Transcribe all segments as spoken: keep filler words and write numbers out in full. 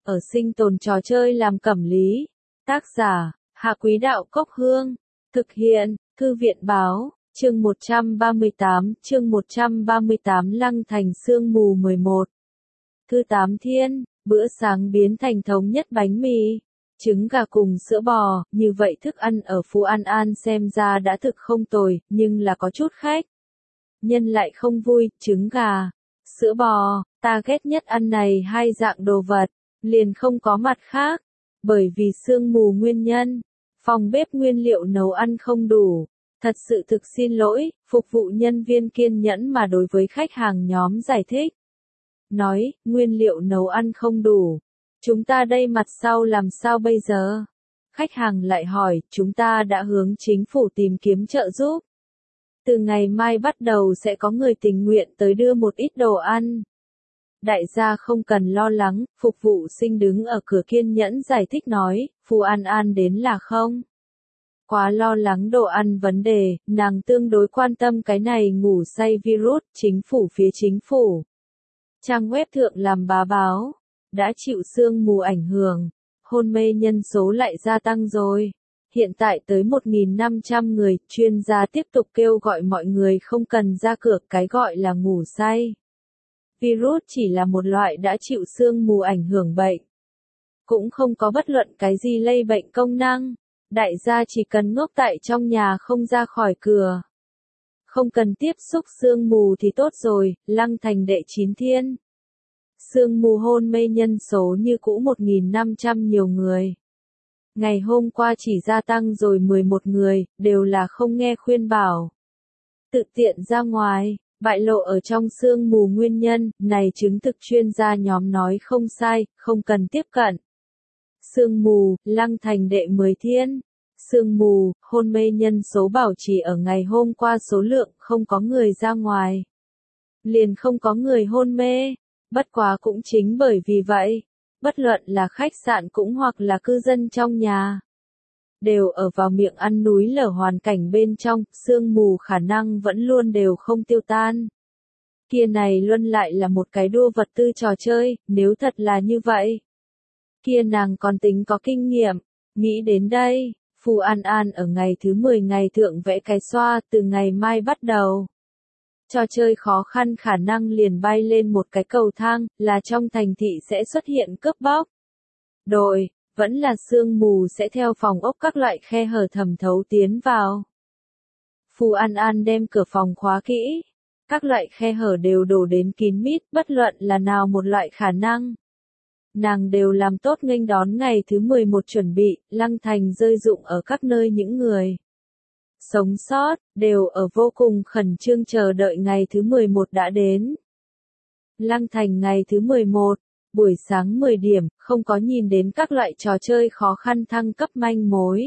ở sinh tồn trò chơi làm cẩm lý. Tác giả, Hạ Quý Đạo Cốc Hương. Thực hiện, Thư viện Báo, chương một trăm ba mươi tám, chương một trăm ba mươi tám Lăng Thành Sương Mù mười một. Thư Tám Thiên, bữa sáng biến thành thống nhất bánh mì, trứng gà cùng sữa bò, như vậy thức ăn ở Phú An An xem ra đã thực không tồi, nhưng là có chút khách. Nhân lại không vui, trứng gà, sữa bò, ta ghét nhất ăn này hai dạng đồ vật, liền không có mặt khác, bởi vì sương mù nguyên nhân, phòng bếp nguyên liệu nấu ăn không đủ. Thật sự thực xin lỗi, phục vụ nhân viên kiên nhẫn mà đối với khách hàng nhóm giải thích. Nói, nguyên liệu nấu ăn không đủ. Chúng ta đây mặt sau làm sao bây giờ? Khách hàng lại hỏi, chúng ta đã hướng chính phủ tìm kiếm trợ giúp. Từ ngày mai bắt đầu sẽ có người tình nguyện tới đưa một ít đồ ăn. Đại gia không cần lo lắng, phục vụ sinh đứng ở cửa kiên nhẫn giải thích nói, Phú An An đến là không? Quá lo lắng đồ ăn vấn đề, nàng tương đối quan tâm cái này ngủ say virus, chính phủ phía chính phủ. Trang web thượng làm bá báo, đã chịu sương mù ảnh hưởng, hôn mê nhân số lại gia tăng rồi. Hiện tại tới một nghìn năm trăm người, chuyên gia tiếp tục kêu gọi mọi người không cần ra cửa, cái gọi là ngủ say. Virus chỉ là một loại đã chịu sương mù ảnh hưởng bệnh. Cũng không có bất luận cái gì lây bệnh công năng. Đại gia chỉ cần ngốc tại trong nhà không ra khỏi cửa. Không cần tiếp xúc sương mù thì tốt rồi, Lăng Thành đệ chín thiên. Sương mù hôn mê nhân số như cũ một nghìn năm trăm nhiều người. Ngày hôm qua chỉ gia tăng rồi mười một người, đều là không nghe khuyên bảo. Tự tiện ra ngoài, bại lộ ở trong sương mù nguyên nhân, này chứng thực chuyên gia nhóm nói không sai, không cần tiếp cận. Sương mù, Lăng Thành đệ mười thiên. Sương mù, hôn mê nhân số bảo trì ở ngày hôm qua số lượng, không có người ra ngoài. Liền không có người hôn mê. Bất quá cũng chính bởi vì vậy, bất luận là khách sạn cũng hoặc là cư dân trong nhà, đều ở vào miệng ăn núi lở hoàn cảnh bên trong, sương mù khả năng vẫn luôn đều không tiêu tan. Kia này luôn lại là một cái đua vật tư trò chơi, nếu thật là như vậy. Kia nàng còn tính có kinh nghiệm, nghĩ đến đây, Phú An An ở ngày thứ mười ngày thượng vẽ cái xoa, từ ngày mai bắt đầu. Trò chơi khó khăn khả năng liền bay lên một cái cầu thang, là trong thành thị sẽ xuất hiện cướp bóc. Đội, vẫn là sương mù sẽ theo phòng ốc các loại khe hở thẩm thấu tiến vào. Phú An An đem cửa phòng khóa kỹ. Các loại khe hở đều đổ đến kín mít, bất luận là nào một loại khả năng. Nàng đều làm tốt nghênh đón ngày thứ mười một chuẩn bị, Lăng Thành rơi rụng ở các nơi những người sống sót, đều ở vô cùng khẩn trương chờ đợi ngày thứ mười một đã đến. Lăng Thành ngày thứ mười một, buổi sáng mười điểm, không có nhìn đến các loại trò chơi khó khăn thăng cấp manh mối.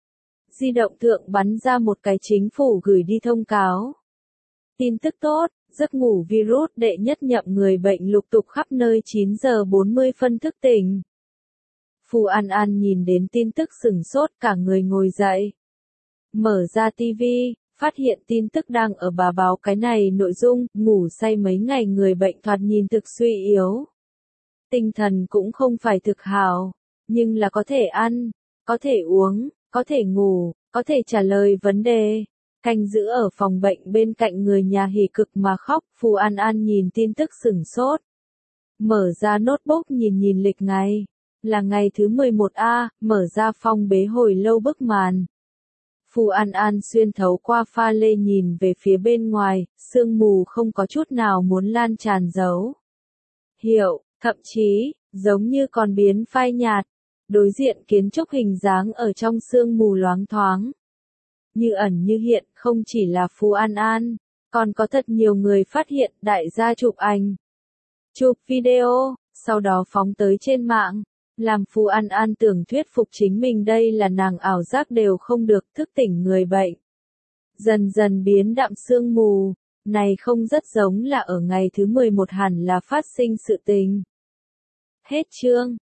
Di động thượng bắn ra một cái chính phủ gửi đi thông cáo. Tin tức tốt, giấc ngủ virus đệ nhất nhậm người bệnh lục tục khắp nơi chín giờ bốn mươi phân thức tỉnh. Phú An An nhìn đến tin tức sửng sốt cả người ngồi dậy. Mở ra tivi, phát hiện tin tức đang ở bà báo cái này nội dung, ngủ say mấy ngày người bệnh thoạt nhìn thực suy yếu. Tinh thần cũng không phải thực hào, nhưng là có thể ăn, có thể uống, có thể ngủ, có thể trả lời vấn đề. Canh giữ ở phòng bệnh bên cạnh người nhà hỉ cực mà khóc, Phú An An nhìn tin tức sửng sốt. Mở ra notebook nhìn nhìn lịch ngày, là ngày thứ mười một a, mở ra phong bế hồi lâu bức màn. Phú An An xuyên thấu qua pha lê nhìn về phía bên ngoài, sương mù không có chút nào muốn lan tràn dấu hiệu, thậm chí, giống như còn biến phai nhạt. Đối diện kiến trúc hình dáng ở trong sương mù loáng thoáng. Như ẩn như hiện, không chỉ là Phú An An, còn có thật nhiều người phát hiện đại gia chụp ảnh, chụp video, sau đó phóng tới trên mạng, làm Phú An An tưởng thuyết phục chính mình đây là nàng ảo giác đều không được thức tỉnh người bệnh. Dần dần biến đạm sương mù, này không rất giống là ở ngày thứ mười một hẳn là phát sinh sự tình. Hết chương.